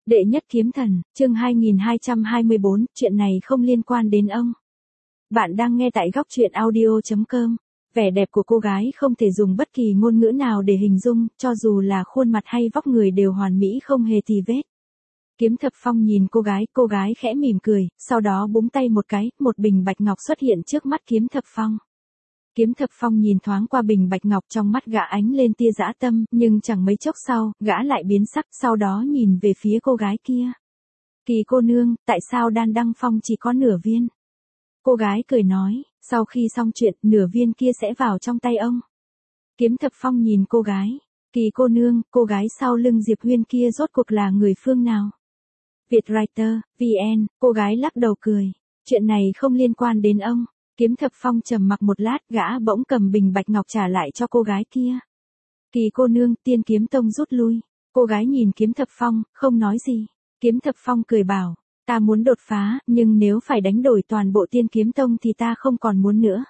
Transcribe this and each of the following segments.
Đệ nhất kiếm thần, chương 2224, chuyện này không liên quan đến ông. Bạn đang nghe tại góc truyện audio.com. Vẻ đẹp của cô gái không thể dùng bất kỳ ngôn ngữ nào để hình dung, cho dù là khuôn mặt hay vóc người đều hoàn mỹ không hề tì vết. Kiếm Thập Phong nhìn cô gái khẽ mỉm cười, sau đó búng tay một cái, một bình bạch ngọc xuất hiện trước mắt Kiếm Thập Phong. Kiếm Thập Phong nhìn thoáng qua bình bạch ngọc, trong mắt gã ánh lên tia dã tâm, nhưng chẳng mấy chốc sau, gã lại biến sắc, sau đó nhìn về phía cô gái kia. Kỳ cô nương, tại sao đan đăng phong chỉ có nửa viên? Cô gái cười nói, sau khi xong chuyện, nửa viên kia sẽ vào trong tay ông. Kiếm Thập Phong nhìn cô gái. Kỳ cô nương, cô gái sau lưng Diệp Huyên kia rốt cuộc là người phương nào? Vietwriter, VN, cô gái lắc đầu cười. Chuyện này không liên quan đến ông. Kiếm Thập Phong trầm mặc một lát, gã bỗng cầm bình bạch ngọc trả lại cho cô gái kia. Kỳ cô nương, Tiên Kiếm Tông rút lui. Cô gái nhìn Kiếm Thập Phong, không nói gì. Kiếm Thập Phong cười bảo, ta muốn đột phá, nhưng nếu phải đánh đổi toàn bộ Tiên Kiếm Tông thì ta không còn muốn nữa.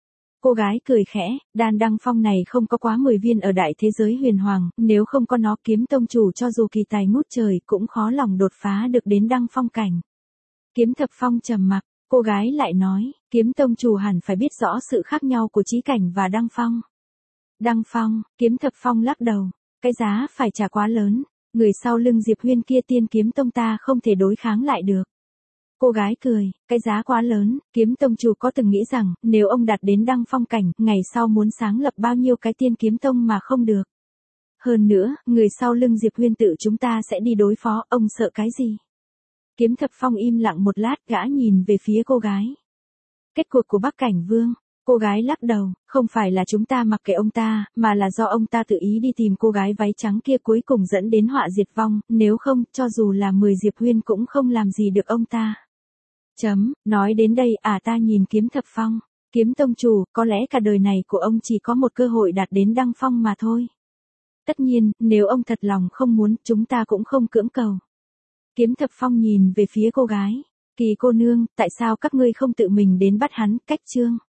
Cô gái cười khẽ, đan đăng phong này không có quá 10 viên ở đại thế giới huyền hoàng, nếu không có nó Kiếm Tông chủ cho dù kỳ tài ngút trời cũng khó lòng đột phá được đến đăng phong cảnh. Kiếm Thập Phong trầm mặc. Cô gái lại nói, Kiếm Tông chủ hẳn phải biết rõ sự khác nhau của chí cảnh và đăng phong. Đăng phong, Kiếm Thập Phong lắc đầu, cái giá phải trả quá lớn, người sau lưng Diệp Huyên kia Tiên Kiếm Tông ta không thể đối kháng lại được. Cô gái cười, cái giá quá lớn, Kiếm Tông chủ có từng nghĩ rằng, nếu ông đạt đến đăng phong cảnh, ngày sau muốn sáng lập bao nhiêu cái Tiên Kiếm Tông mà không được. Hơn nữa, người sau lưng Diệp Huyên tự chúng ta sẽ đi đối phó, ông sợ cái gì? Kiếm Thập Phong im lặng một lát, gã nhìn về phía cô gái. Kết cuộc của Bắc Cảnh Vương. Cô gái lắc đầu, không phải là chúng ta mặc kệ ông ta, mà là do ông ta tự ý đi tìm cô gái váy trắng kia cuối cùng dẫn đến họa diệt vong, nếu không, cho dù là 10 Diệp Huyên cũng không làm gì được ông ta. Nói đến đây, ta nhìn Kiếm Thập Phong. Kiếm Tông chủ, có lẽ cả đời này của ông chỉ có một cơ hội đạt đến đăng phong mà thôi. Tất nhiên, nếu ông thật lòng không muốn, chúng ta cũng không cưỡng cầu. Kiếm Thập Phong nhìn về phía cô gái. Kỳ cô nương, tại sao các ngươi không tự mình đến bắt hắn? Cách chương